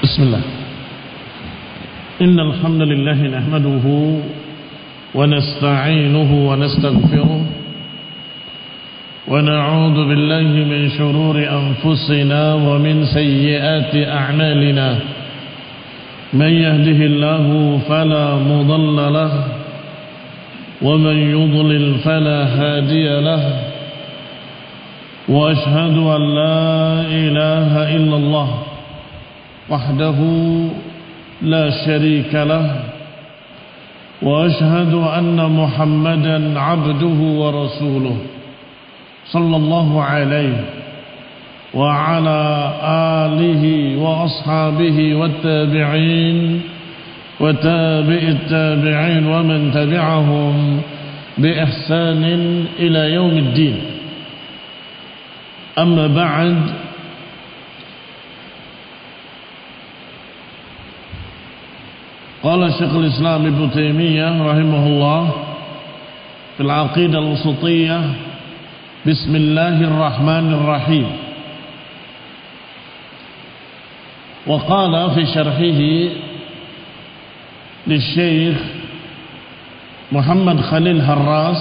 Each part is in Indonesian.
Bismillah. Innal hamdalillah nahmaduhu wa nasta'inuhu wa nastaghfiruh wa na'udzu billahi min shururi anfusina wa min sayyiati a'malina. Man yahdihillahu fala mudilla lahu wa man yudlil fala hadiya lahu. Wa ashhadu an la ilaha illallah وحده لا شريك له وأشهد أن محمدا عبده ورسوله صلى الله عليه وعلى آله وأصحابه والتابعين وتابع التابعين ومن تبعهم بإحسان إلى يوم الدين. أما بعد، qala Syekhul Islam Ibnu Taimiyah rahimahullah fil Aqidah al-Wasithiyah, bismillahirrahmanirrahim. Wa qala fi syarhihi li Syekh Muhammad Khalil Harras,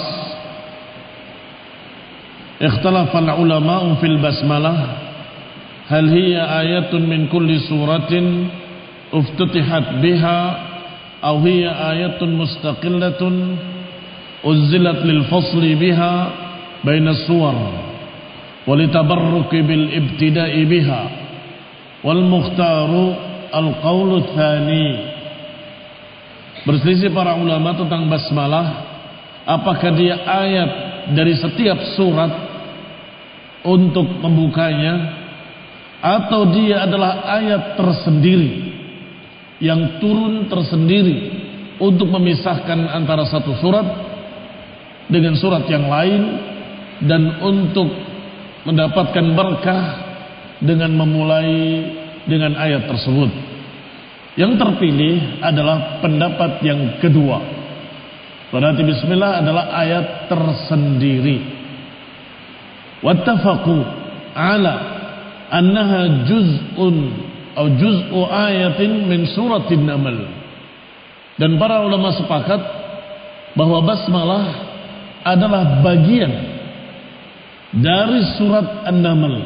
ikhtalafa al-ulama'u fil basmalah hal hiya ayatun min kulli suratin uftutihat biha أو هي آية مستقلة أنزلت للفصل بها بين السور ولتبرك بالابتداء بها والمختار القول الثاني. Berselisih para ulama tentang basmalah, apakah dia ayat dari setiap surat untuk membukanya atau dia adalah ayat tersendiri yang turun tersendiri untuk memisahkan antara satu surat dengan surat yang lain dan untuk mendapatkan berkah dengan memulai dengan ayat tersebut. Yang terpilih adalah pendapat yang kedua. Berarti bismillah adalah ayat tersendiri. Wattafaqu ala annaha juz'un atau juz'u ayatin min suratin Naml. Dan para ulama sepakat bahwa basmalah adalah bagian dari surat An-Naml,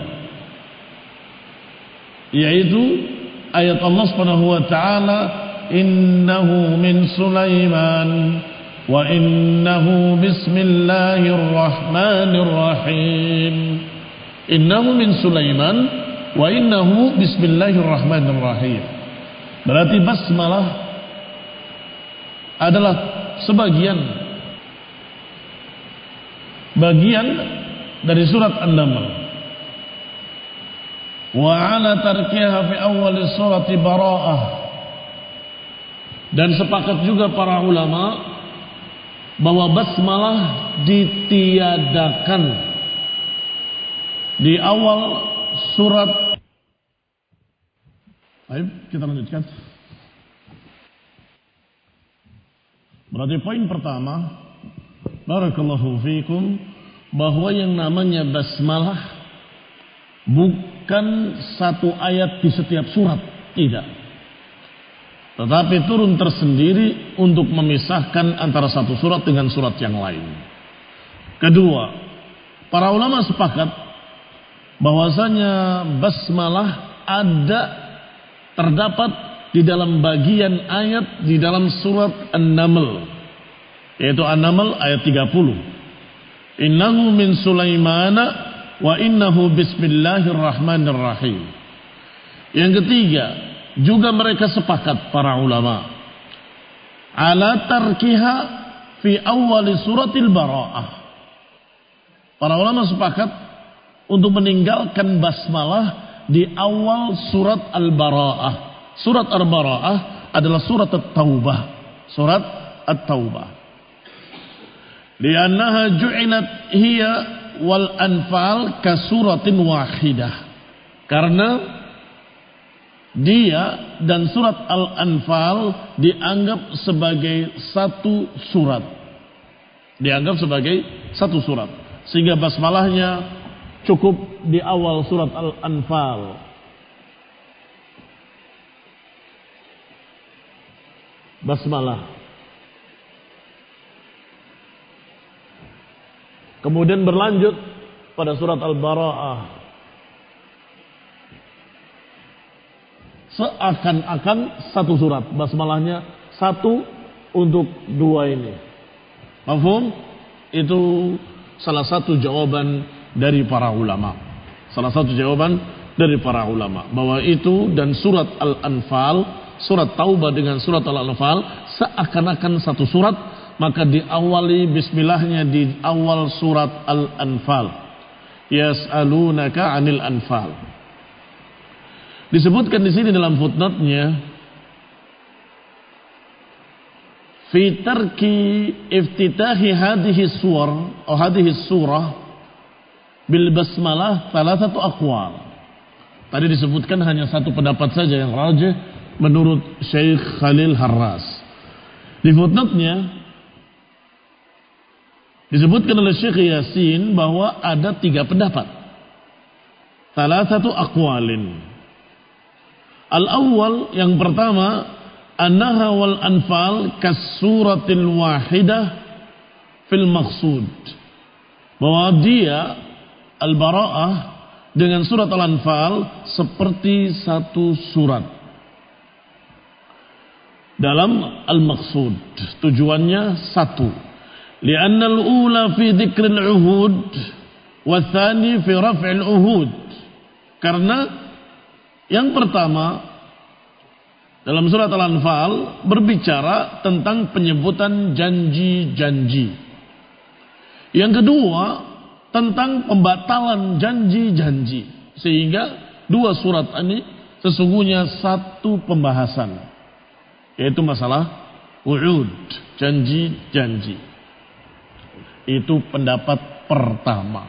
yaitu ayat Allah Subhanahu wa taala, innahu min Sulaiman wa innahu bismillahirrahmanirrahim. Innahu min Sulaiman wa innahu bismillahirrahmanirrahim. Berarti basmalah adalah bagian dari surat An-Naml. Wa ala tarkiha fi awal surati Bara'ah. Dan sepakat juga para ulama bahwa basmalah ditiadakan di awal surat. Ayo kita lanjutkan. Berarti poin pertama, barakallahu fiikum, bahwa yang namanya basmalah bukan satu ayat di setiap surat, tidak. Tetapi turun tersendiri untuk memisahkan antara satu surat dengan surat yang lain. Kedua, para ulama sepakat bahwasanya basmalah terdapat di dalam bagian ayat di dalam surat An-Naml, yaitu An-Naml ayat 30. Innahu min Sulaimana wa innahu bismillahirrahmanirrahim. Yang ketiga, juga mereka sepakat para ulama ala tarkiha fi awal suratil Bara'ah. Para ulama sepakat untuk meninggalkan basmalah di awal surat Al-Bara'ah. Surat Al-Bara'ah adalah surat At-Taubah. Surat At-Taubah. Liannaha ju'ilat hiya wal Anfal ka suratin wahidah. Karena dia dan surat Al-Anfal dianggap sebagai satu surat. Sehingga basmalahnya cukup di awal surat Al-Anfal. basmalah. Kemudian berlanjut pada surat Al-Bara'ah. Seakan-akan satu surat, basmalahnya satu untuk dua ini. Mafhum? Itu salah satu jawaban dari para ulama. Salah satu jawaban dari para ulama bahwa itu dan surat Al-Anfal, surat Taubah dengan surat Al-Anfal seakan-akan satu surat, maka diawali bismillahnya di awal surat Al-Anfal. Yas'alunaka 'anil anfal. Disebutkan di sini dalam footnote-nya fi tarki iftitahi hadhihi suwar atau hadhihi surah bil basmalah thalathatu aqwal. Tadi disebutkan hanya satu pendapat saja yang rajih menurut Syekh Khalil Harras. Di footnote-nya disebutkan oleh Syekh Yasin bahwa ada 3 pendapat. Thalathatu aqwalin. Al-awwal, yang pertama, annaha wal anfal kasuratil wahidah fil maqsud. Bahwa dia Al-Bara'ah dengan surat Al-Anfal seperti satu surat dalam al-maqsud. Tujuannya satu. Li'anna al-ula fi dzikril uhud wa tsani fi raf'il uhud. Karena yang pertama dalam surat Al-Anfal berbicara tentang penyebutan janji-janji. Yang kedua tentang pembatalan janji-janji. Sehingga 2 surat ini sesungguhnya satu pembahasan, yaitu masalah wu'ud, janji-janji. Itu pendapat pertama.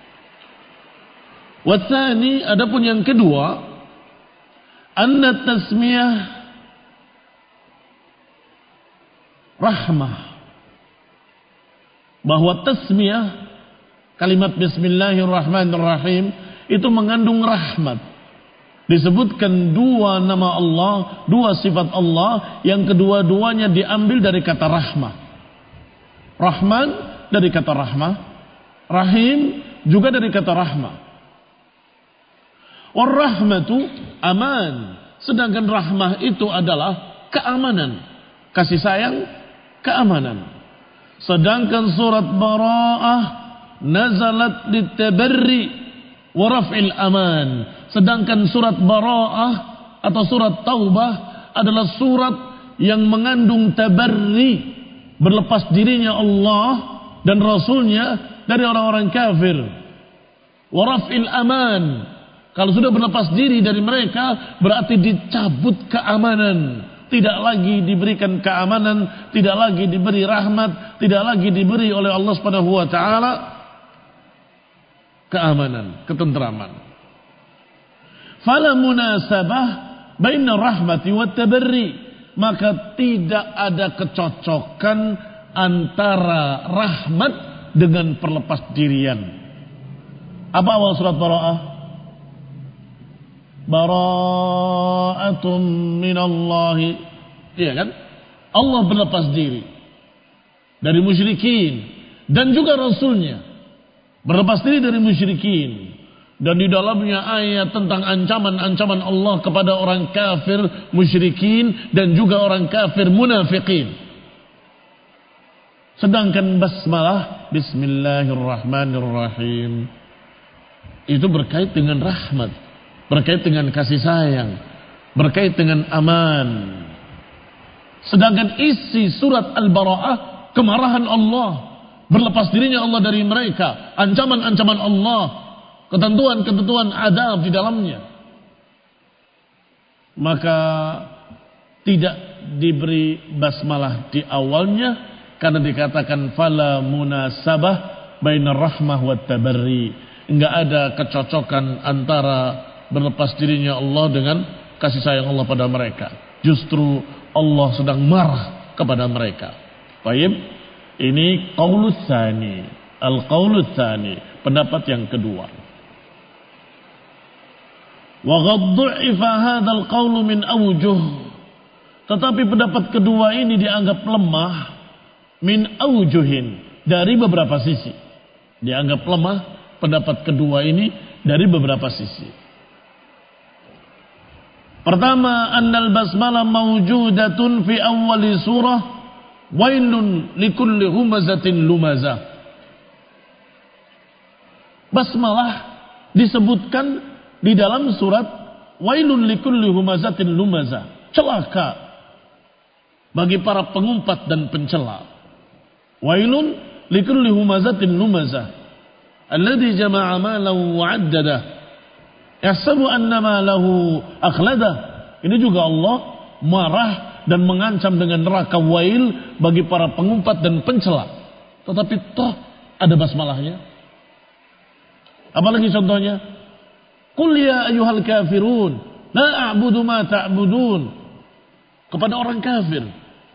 Watsani, adapun yang kedua, anna tasmiyah rahmah, bahwa tasmiyah kalimat bismillahirrahmanirrahim itu mengandung rahmat. Disebutkan 2 nama Allah, 2 sifat Allah yang kedua-duanya diambil dari kata rahmah. Rahman dari kata rahmah, rahim juga dari kata rahmah. War-rahmatu aman. Sedangkan rahmah itu adalah keamanan. Kasih sayang, keamanan. Sedangkan surat Bara'ah nazalat litabarri wa raf'il aman. Sedangkan surat Bara'ah atau surat Taubah adalah surat yang mengandung tabarri, berlepas dirinya Allah dan Rasulnya dari orang-orang kafir. Wa raf'il aman. Kalau sudah berlepas diri dari mereka, berarti dicabut keamanan. Tidak lagi diberikan keamanan, tidak lagi diberi rahmat, tidak lagi diberi oleh Allah Subhanahu wa taala keamanan, ketentraman. Fala munasabah baina rahmati wat tabarri, maka tidak ada kecocokan antara rahmat dengan perlepas dirian. Apa awal surat Bara'ah? Bara'atum minallahi. Iya kan? Allah berlepas diri dari musyrikin dan juga Rasulnya berlepas diri dari musyrikin. Dan di dalamnya ayat tentang ancaman-ancaman Allah kepada orang kafir musyrikin dan juga orang kafir munafikin. Sedangkan basmalah bismillahirrahmanirrahim itu berkait dengan rahmat, berkait dengan kasih sayang, berkait dengan aman. Sedangkan isi surat Al-Bara'ah kemarahan Allah, berlepas dirinya Allah dari mereka, ancaman-ancaman Allah, ketentuan-ketentuan adab di dalamnya. Maka tidak diberi basmalah di awalnya karena dikatakan fala munasabah bainar rahmah wat tabarri. Enggak ada kecocokan antara berlepas dirinya Allah dengan kasih sayang Allah pada mereka. Justru Allah sedang marah kepada mereka. Baik, ini qaulus tsani, al-qaulus tsani, pendapat yang kedua. Wa qad du'ifa hadzal qaul min awjuh. Tetapi pendapat kedua ini dianggap lemah min aujuhin, dari beberapa sisi. Dianggap lemah pendapat kedua ini dari beberapa sisi. Pertama, annal basmalah mawjudatun fi awwali surah wailun likulli humazatin lumazah. Basmalah disebutkan di dalam surat wailun likulli humazatin lumazah. Celaka bagi para pengumpat dan pencela. Wailun likulli humazatin lumazah alladzi jama'a malahu wa 'addadah yahsabu annama lahu akhladah. Ini juga Allah marah dan mengancam dengan neraka wail bagi para pengumpat dan pencela. Tetapi toh ada basmalahnya. Apalagi contohnya? Qul ya ayyuhal kafirun la a'budu ma ta'budun. Kepada orang kafir.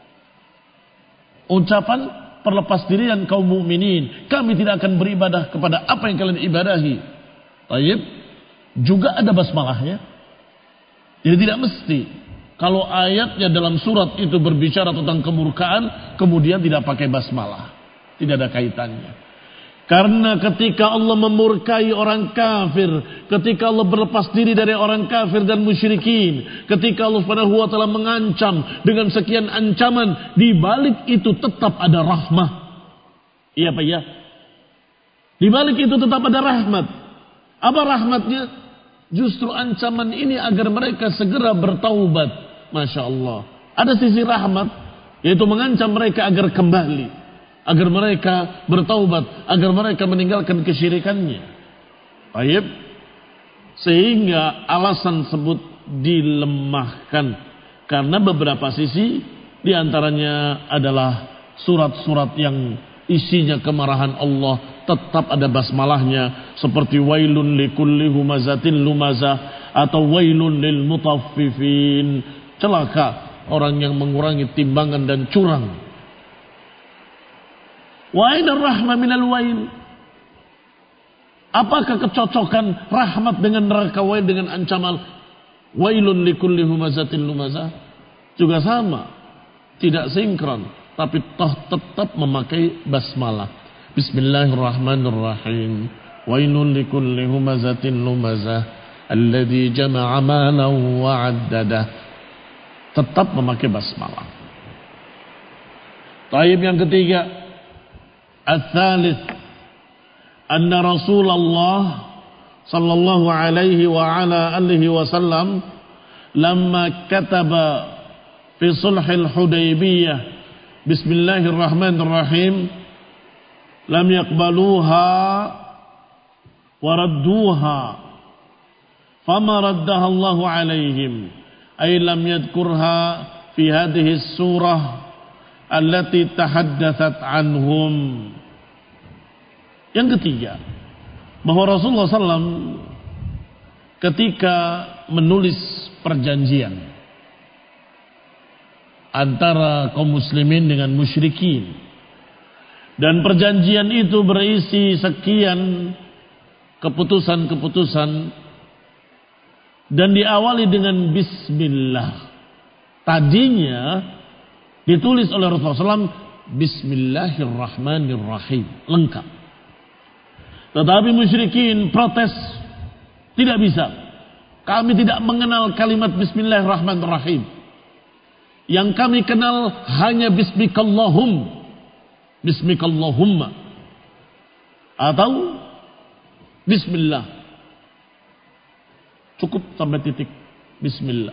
Ucapan perlepas dirian kaum mukminin, kami tidak akan beribadah kepada apa yang kalian ibadahi. Taib, juga ada basmalahnya. Jadi tidak mesti kalau ayatnya dalam surat itu berbicara tentang kemurkaan, kemudian tidak pakai basmalah. Tidak ada kaitannya. Karena ketika Allah memurkai orang kafir, ketika Allah berlepas diri dari orang kafir dan musyrikin, ketika Allah Subhanahu wa taala mengancam dengan sekian ancaman, di balik itu tetap ada rahmah. Iya Pak ya? Di balik itu tetap ada rahmat. Apa rahmatnya? Justru ancaman ini agar mereka segera bertaubat. Masya Allah. Ada sisi rahmat, yaitu mengancam mereka agar kembali, agar mereka bertaubat, agar mereka meninggalkan kesyirikannya. Baik. Sehingga alasan tersebut dilemahkan karena beberapa sisi, diantaranya adalah surat-surat yang isinya kemarahan Allah tetap ada basmalahnya, seperti wailun likulli humazatin lumazah atau wailun lil mutaffifin, celaka orang yang mengurangi timbangan dan curang. Wa aina rahmah minal wail? Apakah kecocokan rahmat dengan neraka wail dengan ancaman wailun likulli humazatin lumazah? Juga sama, tidak sinkron, tapi toh tetap memakai basmalah. Bismillahirrahmanirrahim. Wailun likulli humazatin lumazah alladzi jama'a malan wa 'addadah. Tetap memakai basmalah. Taib yang ketiga, al-thalith, anna Rasulullah sallallahu alaihi wa ala alihi wasallam lamma kataba fi sulhil Hudaybiyah bismillahirrahmanirrahim lam yaqbaluha wa radduha fama raddaha Allah alaihim ay lam yadhkurha fi hadhihi surah allati tahaddathat anhum. Yang ketiga, bahwa Rasulullah SAW ketika menulis perjanjian antara kaum muslimin dengan musyrikin, dan perjanjian itu berisi sekian keputusan-keputusan dan diawali dengan bismillah. Tadinya ditulis oleh Rasulullah SAW bismillahirrahmanirrahim, lengkap. Tetapi musyrikin protes, tidak bisa. Kami tidak mengenal kalimat bismillahirrahmanirrahim. Yang kami kenal hanya bismikallahumma atau bismillah. Cukup sampai titik bismillah.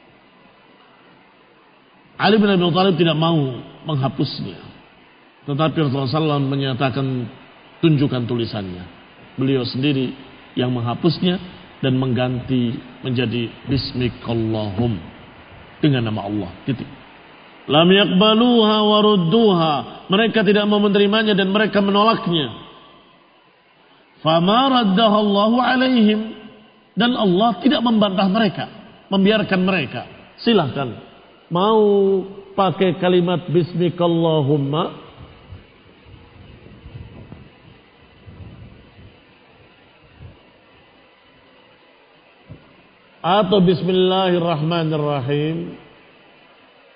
Ali bin Abi Thalib tidak mau menghapusnya. Tetapi Rasulullah SAW menyatakan tunjukkan tulisannya. Beliau sendiri yang menghapusnya dan mengganti menjadi bismikallahum dengan nama Allah. Titik. Lam yaqbaluha wa rudduha. Mereka tidak mau menerimanya dan mereka menolaknya. Fama raddaha Allahu alaihim. Dan Allah tidak membantah mereka, membiarkan mereka. Silahkan. Mau pakai kalimat bismikallahumma atau bismillahirrahmanirrahim,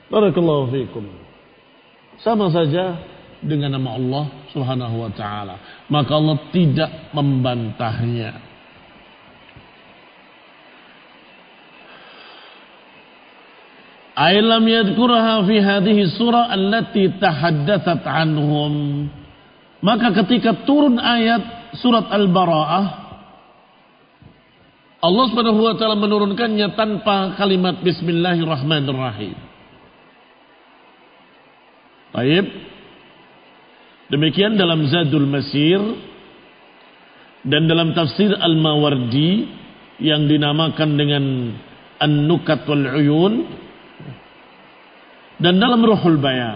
Barakallahu fiikum. Sama saja dengan nama Allah Subhanahu wa taala. Maka Allah tidak membantahnya. Ailam yadhkurha fi hadhihi surah allati tahaddatsat anhum. Maka ketika turun ayat surat Al-Bara'ah, Allah Subhanahu wa taala menurunkannya tanpa kalimat bismillahirrahmanirrahim. Baik. Demikian dalam Zadul Masir dan dalam tafsir Al-Mawardi yang dinamakan dengan An-Nukat wal Uyun dan dalam Ruhul Bayan.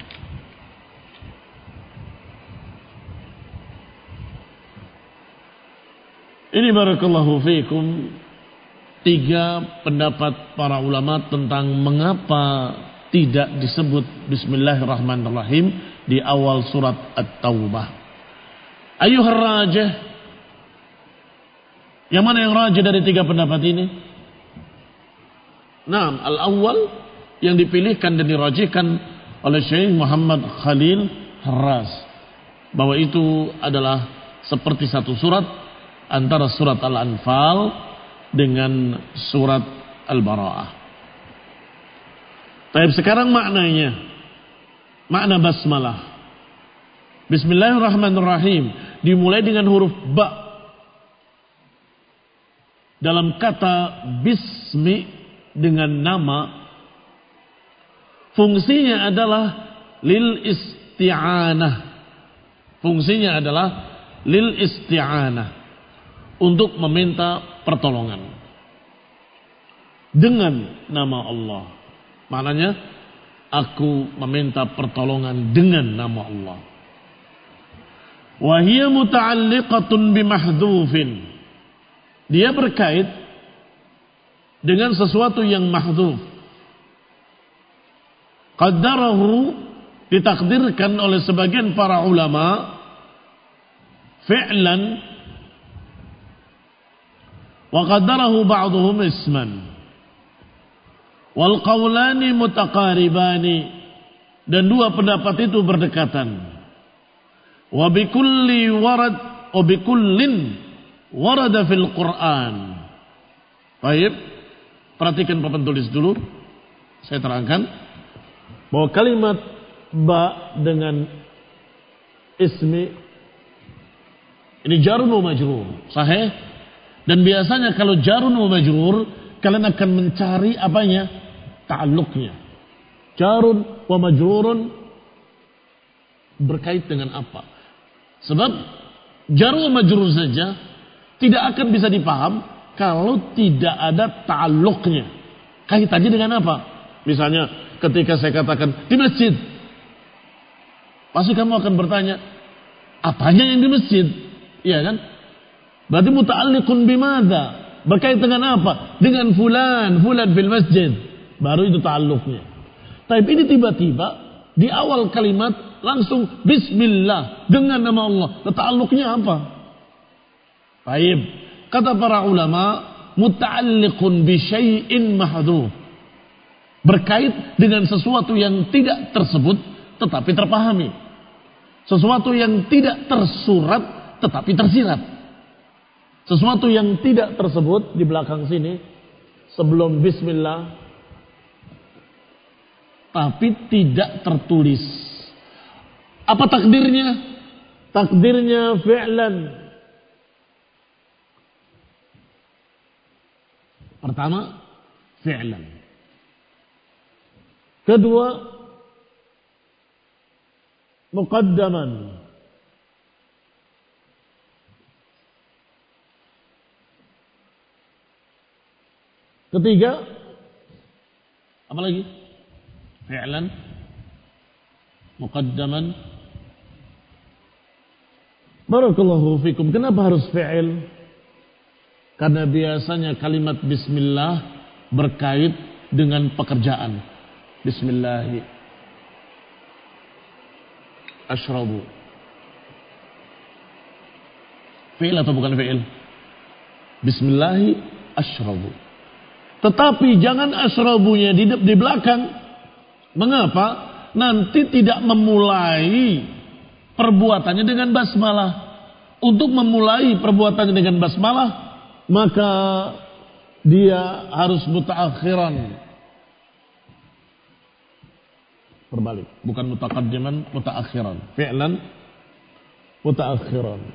Ini barakallahu fiikum 3 pendapat para ulama tentang mengapa tidak disebut bismillahirrahmanirrahim di awal surat At-Taubah. Ayyuhar rajih, yang mana yang rajih dari 3 pendapat ini? Naam, al-awwal yang dipilihkan dan dirajihkan oleh Syekh Muhammad Khalil Harras, bahwa itu adalah seperti satu surat antara surat Al-Anfal dengan surat Al-Bara'ah. Baik, sekarang maknanya, makna basmalah. Bismillahirrahmanirrahim dimulai dengan huruf ba. Dalam kata bismi dengan nama, fungsinya adalah lil isti'anah. Fungsinya adalah lil isti'anah, untuk meminta pertolongan dengan nama Allah. Maknanya, aku meminta pertolongan dengan nama Allah. Wa hiya muta'alliqatun bimahdhufin. Dia berkait dengan sesuatu yang mahdhuf. Qaddarahu, ditakdirkan oleh sebagian para ulama, fi'lan, wa qaddarahu ba'dhum isman. Wal qawlani mutaqaribani, dan 2 pendapat itu berdekatan. Wa bikullin warada fil Quran. Baik, perhatikan papan tulis dulu. Saya terangkan bahwa kalimat ba dengan ismi ini jarun wa majrur, sahih. Dan biasanya kalau jarun wa majrur, kalian akan mencari apanya? Ta'alluqnya. Jarun wa majrurun berkait dengan apa? Sebab jarun wa majrur saja tidak akan bisa dipaham kalau tidak ada ta'alluqnya. Kaitannya dengan apa? Misalnya ketika saya katakan di masjid, pasti kamu akan bertanya, apanya yang di masjid? Iya kan? Berarti muta'alliqun bimadza? Berkait dengan apa? Dengan fulan fil masjid. Baru itu ta'alluqnya. Tapi ini tiba-tiba di awal kalimat langsung bismillah dengan nama Allah. Ta'alluqnya apa? Baik. Kata para ulama, muta'alliqun bi syai'in mahdhuf. Berkait dengan sesuatu yang tidak tersebut tetapi terpahami. Sesuatu yang tidak tersurat tetapi tersirat. Sesuatu yang tidak tersebut di belakang sini sebelum bismillah tapi tidak tertulis. Apa takdirnya? Takdirnya fi'lan. Pertama, fi'lan. Kedua, muqaddaman. Ketiga, apa lagi? Fi'lan, muqaddaman. Barakallahu fikum. Kenapa harus fi'il? Karena biasanya kalimat bismillah berkait dengan pekerjaan. Bismillahi ashrabu. Fi'il atau bukan fi'il? Bismillahi ashrabu. Tetapi jangan ashrabunya di belakang. Mengapa? Nanti tidak memulai perbuatannya dengan basmalah. Untuk memulai perbuatannya dengan basmalah, maka dia harus mutaakhiran. Berbalik, bukan mutaqaddiman, mutaakhiran. Fi'lan mutaakhiran.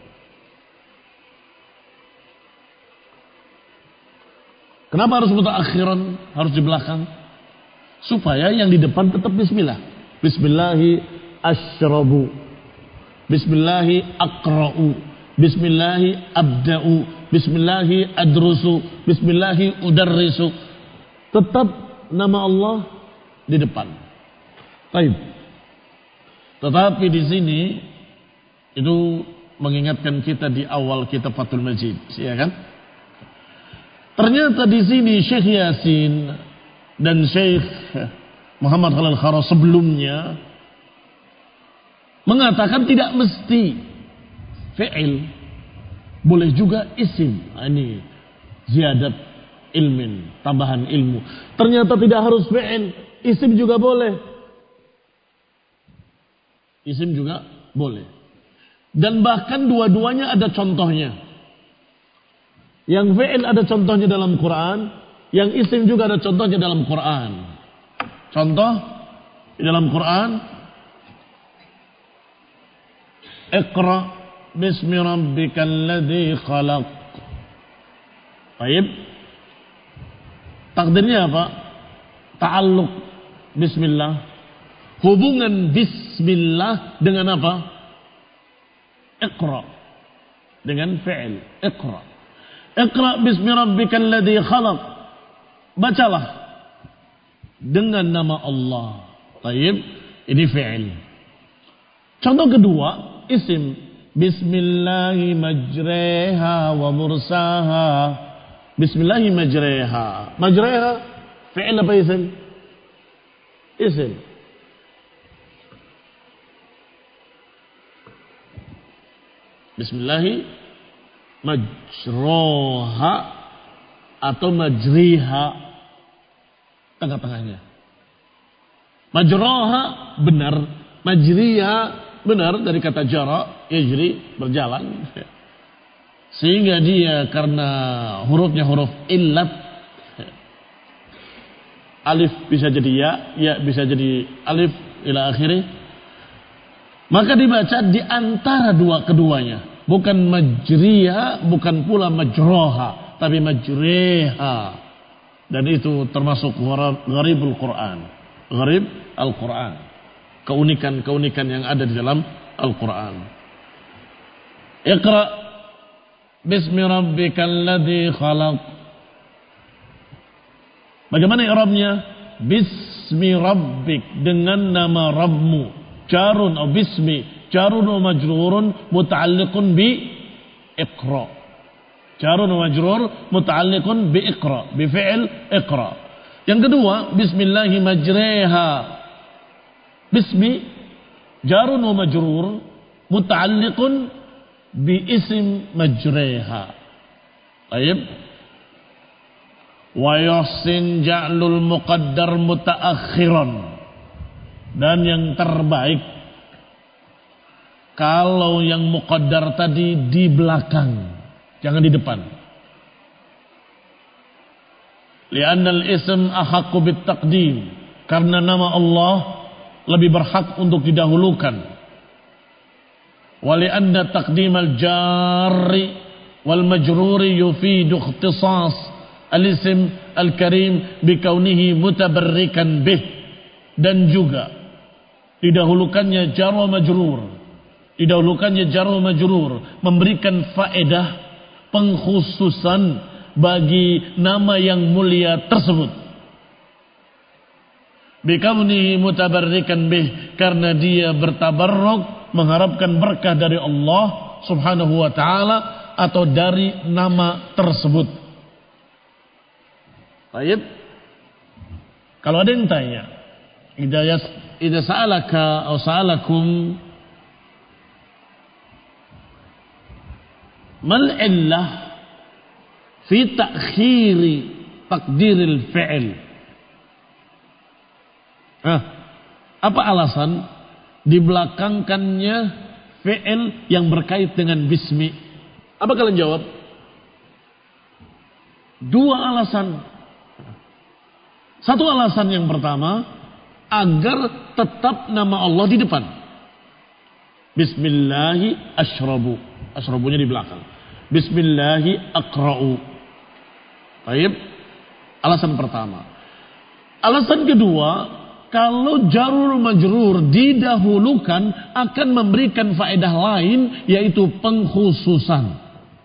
Kenapa harus mutaakhiran? Harus di belakang. Supaya yang di depan tetap bismillah. Bismillahi asyrabu. Bismillahi aqra'u. Bismillahi abda'u. Bismillahi adrusu. Bismillahi udarrisu. Tetap nama Allah di depan. Baik. Tetapi di sini itu mengingatkan kita di awal kitab Fathul Majid, ya kan? Ternyata di sini Syekh Yasin dan Syekh Muhammad Khalil Kharas sebelumnya mengatakan tidak mesti fi'il, boleh juga isim. Ini ziyadat ilmin, tambahan ilmu. Ternyata tidak harus fi'il, isim juga boleh. Isim juga boleh. Dan bahkan dua-duanya ada contohnya. Yang fi'il ada contohnya dalam Quran, yang isim juga ada contohnya dalam Quran. Contoh di dalam Quran, Iqra bismi rabbikal ladzi khalaq. Baik. Takdirnya apa? Ta'alluq bismillah. Hubungan bismillah dengan apa? Iqra. Dengan fi'il. Iqra. Iqra bismi rabbikal ladzi khalaq. Bacalah dengan nama Allah. Baik. Ini fi'il. Contoh kedua, isim. Bismillahi majreha wa mursaha. Bismillahi majreha. Majreha fi'il apa isim? Isim. Bismillahi majroha atau majriha, tengah-tengahnya. Majroha benar, majriha benar dari kata jara, yajri, berjalan. Sehingga dia karena hurufnya huruf illat, alif bisa jadi ya bisa jadi alif ila akhirih, maka dibaca di antara keduanya. Bukan majriha, bukan pula majroha, tapi majreha. Dan itu termasuk gharibul Quran. Gharib Al-Quran. Keunikan-keunikan yang ada di dalam Al-Quran. Iqra bismi rabbikal ladzi khalaq. Bagaimana i'rabnya? Bismi rabbik, dengan nama Rabbmu. Jarun atau bismi. Jarun wa majrurun muta'alliqun bi iqra. Jarun wa majrur muta'alliqun bi iqra. Bi fi'il iqra. Yang kedua, bismillahi majreha. Bismi jarun wa majrur muta'alliqun bi isim majreha. Baik. Wa yuhsin ja'lul muqaddar mutaakhiran. Dan yang terbaik kalau yang muqaddar tadi di belakang, jangan di depan. Li'annal ism ahaqqu bit taqdim, karena nama Allah lebih berhak untuk didahulukan. Wa li'anna taqdimal jarri wal majruri yufidu ikhtisas al-ism al-karim bikaunihi mutabarrikan bih. Dan juga didahulukannya jar wa majrur. Didahulukannya jar wa majrur memberikan faedah pengkhususan bagi nama yang mulia tersebut. Bikaunihi mutabarrikan bih, karena dia bertabarruk mengharapkan berkah dari Allah Subhanahu wa taala atau dari nama tersebut. Baik. Kalau ada yang tanya, idza sa'alaka atau sa'alakum mal illah fi ta'khiri taqdiril fi'il. Apa alasan dibelakangkannya fi'il yang berkait dengan bismi? Apa kalian jawab? Dua alasan. Satu alasan yang pertama, agar tetap nama Allah di depan. Bismillahi asyrabu. Asyrabunya di belakang. Bismillahi aqra'u. Baik. Alasan pertama. Alasan kedua, kalau jarur majrur didahulukan akan memberikan faedah lain, yaitu pengkhususan.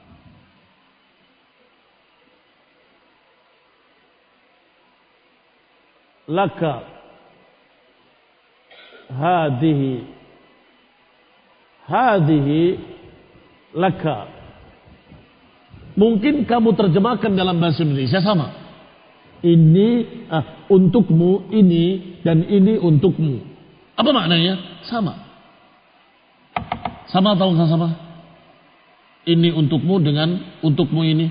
Laka hadihi laka. Mungkin kamu terjemahkan dalam bahasa Indonesia sama. Ini untukmu, ini dan ini untukmu. Apa maknanya? Sama. Sama atau enggak sama? Ini untukmu dengan untukmu ini.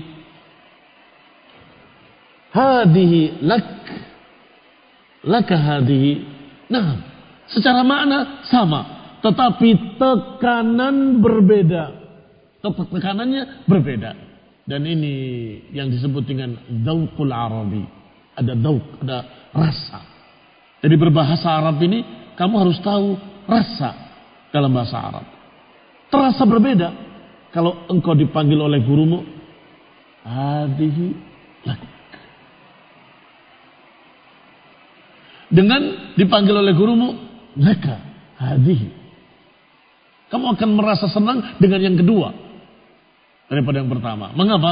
Hadihi lak. Laka hadihi. Nah, secara makna sama, tetapi tekanan berbeda. Tekanannya berbeda. Dan ini yang disebut dengan dzauqul arabi. Ada dzauq, ada rasa. Jadi berbahasa Arab ini kamu harus tahu rasa dalam bahasa Arab. Terasa berbeda kalau engkau dipanggil oleh gurumu, hadihi lak. Dengan dipanggil oleh gurumu, laka hadihi. Kamu akan merasa senang dengan yang kedua daripada yang pertama. Mengapa?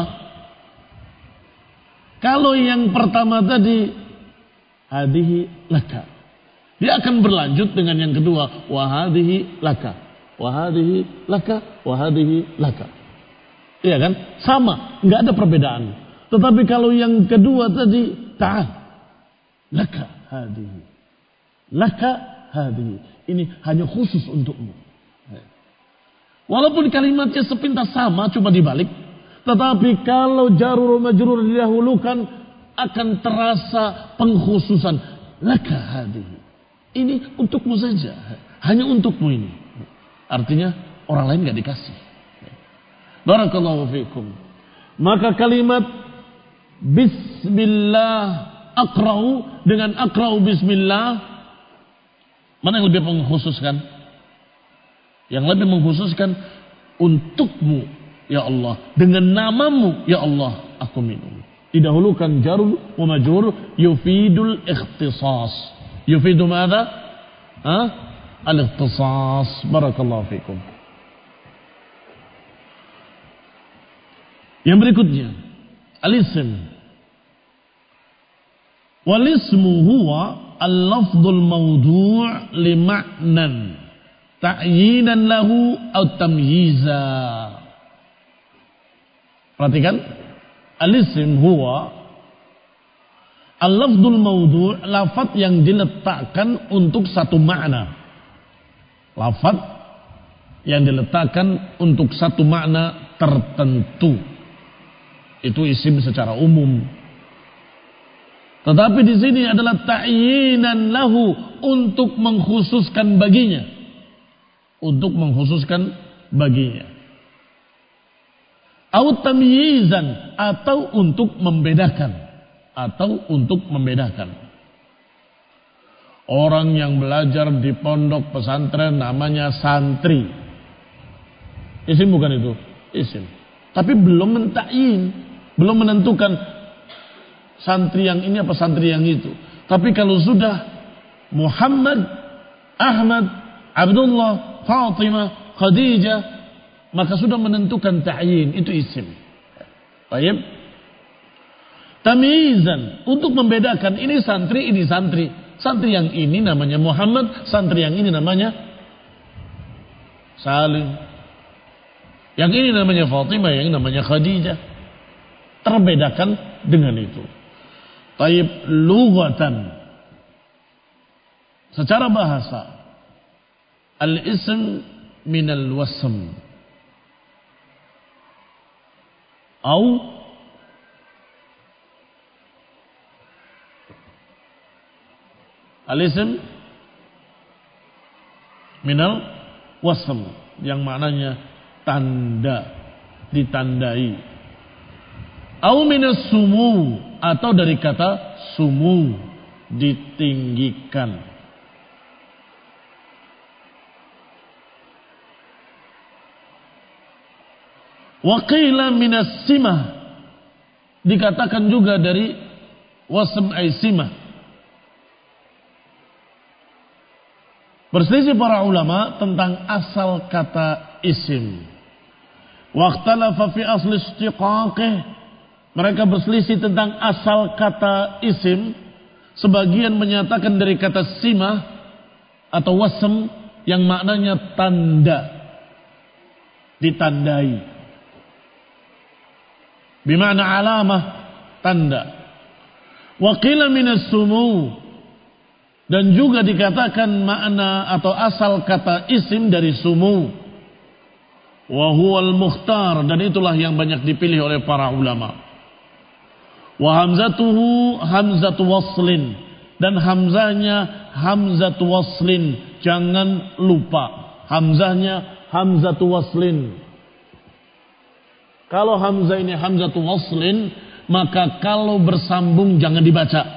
Kalau yang pertama tadi, hadihi laka, dia akan berlanjut dengan yang kedua, wahadihi laka, wahadihi laka, wahadihi laka. Iya kan? Sama, nggak ada perbedaan. Tetapi kalau yang kedua tadi, ta'al, laka hadihi, laka hadihi. Ini hanya khusus untukmu. Walaupun kalimatnya sepintas sama, cuma dibalik. Tetapi kalau jarur majrur didahulukan, akan terasa pengkhususan. Laka hadihi. Ini untukmu saja. Hanya untukmu ini. Artinya orang lain gak dikasih. Barakallahu fiikum. Maka kalimat Bismillah aqra'u dengan aqra'u bismillah, mana yang lebih mengkhususkan? Yang lebih mengkhususkan untukmu ya Allah, dengan namamu ya Allah aku minum. Didahulukan jarur wa majrur yufidul ikhtisas. Yufidu madza? Al-ikhtisas. Barakallahu fikum. Yang berikutnya, al-ism. Wal-ismu huwa al-lafdhul mawdu' li ma'nan ta'yinan lahu atau tamyiza. Perhatikan, al-ism huwa al-lafdhul mawdu', lafaz yang diletakkan untuk satu makna. Lafaz yang diletakkan untuk satu makna tertentu. Itu isim secara umum. Tetapi di sini adalah ta'yinan lahu, untuk mengkhususkan baginya. Untuk mengkhususkan baginya. Atau tamyizan, atau untuk membedakan. Atau untuk membedakan. Orang yang belajar di pondok pesantren namanya santri. Isim bukan itu? Isim. Tapi belum mentakyin, belum menentukan santri yang ini apa santri yang itu. Tapi kalau sudah Muhammad, Ahmad, Abdullah, Fatimah, Khadijah, maka sudah menentukan ta'yin, itu isim. Baik. Tamyizan, untuk membedakan ini santri, ini santri. Santri yang ini namanya Muhammad, santri yang ini namanya Salim. Yang ini namanya Fatimah, yang ini namanya Khadijah. Terbedakan dengan itu. Taib lughatan. Secara bahasa, al-ism minal wasm. Au al-ism Minal wasm, yang maknanya tanda, ditandai. Au minas sumu, atau dari kata sumu, ditinggikan. Wa qila minas simah, dikatakan juga dari wasm ay simah. Berselisih para ulama tentang asal kata isim. Waqtalafa fi asli istiqaqih. Mereka berselisih tentang asal kata isim. Sebagian menyatakan dari kata simah atau wasm yang maknanya tanda, ditandai. Bimana alamah, tanda. Wa qila minas sumu, dan juga dikatakan makna atau asal kata isim dari sumu. Wa huwal mukhtar, dan itulah yang banyak dipilih oleh para ulama. Wa hamzatuhu hamzatu waslin, dan hamzahnya hamzatu waslin. Jangan lupa, hamzahnya hamzatu waslin. Kalau hamzah ini hamzatu waslin, maka kalau bersambung jangan dibaca.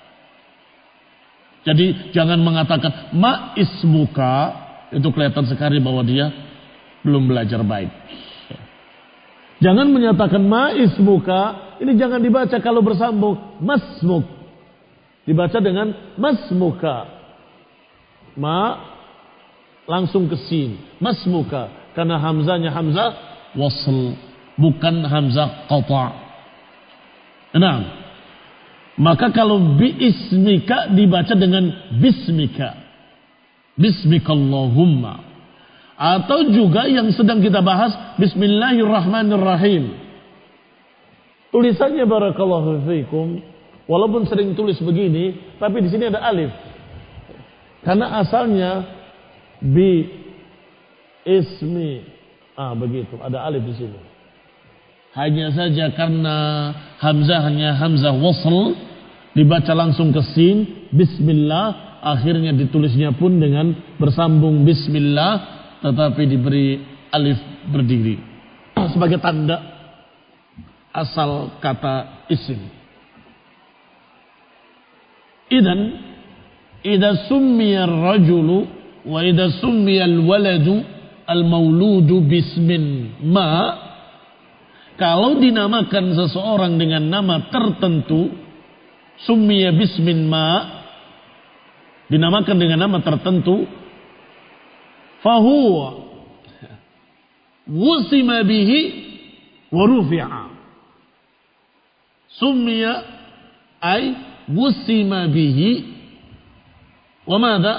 Jadi jangan mengatakan ma ismuka, itu kelihatan sekali bahwa dia belum belajar baik. Jangan menyatakan ma ismuka, ini jangan dibaca kalau bersambung masmuk. Dibaca dengan masmuka. Ma langsung ke sin, masmuka, karena hamzahnya hamzah wasl, bukan hamzah qata'. Nah, maka kalau biismika dibaca dengan bismika. Bismikallahumma. Atau juga yang sedang kita bahas, bismillahirrahmanirrahim. Tulisannya barakallahu fiikum, walaupun sering tulis begini, tapi di sini ada alif. Karena asalnya bi ismi. Begitu, ada alif di sini. Hanya saja karena hamzahnya hamzah wasl, dibaca langsung ke sin, bismillah, akhirnya ditulisnya pun dengan bersambung bismillah, tetapi diberi alif berdiri sebagai tanda asal kata isim. Idan idza summiya ar-rajulu wa idza summiya al-waladu al-mauludu bismin ma, kalau dinamakan seseorang dengan nama tertentu, summiya bismin ma, dinamakan dengan nama tertentu, fahuwa wusima bihi wa rufi'a. Summiya ay wusima bihi wa madha?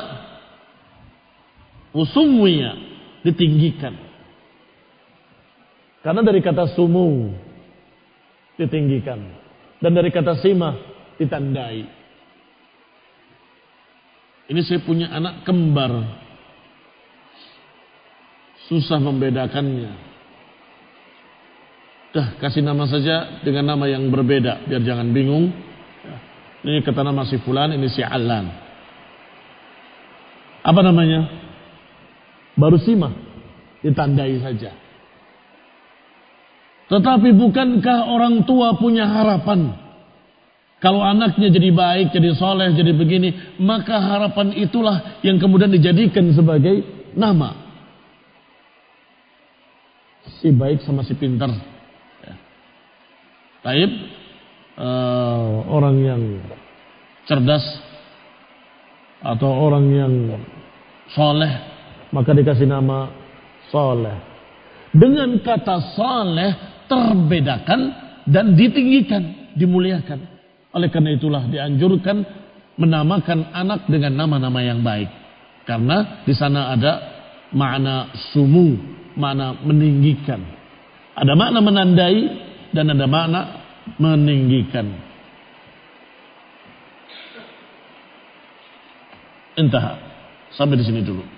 Usummiya, ditinggikan. Karena dari kata sumu, ditinggikan. Dan dari kata simah, ditandai. Ini saya punya anak kembar. Susah membedakannya. Dah, kasih nama saja dengan nama yang berbeda, biar jangan bingung. Ini kata nama si fulan, ini si Alan. Apa namanya? Baru simah, ditandai saja. Tetapi bukankah orang tua punya harapan? Kalau anaknya jadi baik, jadi soleh, jadi begini, maka harapan itulah yang kemudian dijadikan sebagai nama. Si baik sama si pintar. Taib, orang yang cerdas atau orang yang soleh, maka dikasih nama soleh. Dengan kata soleh terbedakan dan ditinggikan, dimuliakan. Oleh karena itulah dianjurkan menamakan anak dengan nama-nama yang baik. Karena di sana ada makna sumu, makna meninggikan. Ada makna menandai dan ada makna meninggikan. Entah. Sampai di sini dulu.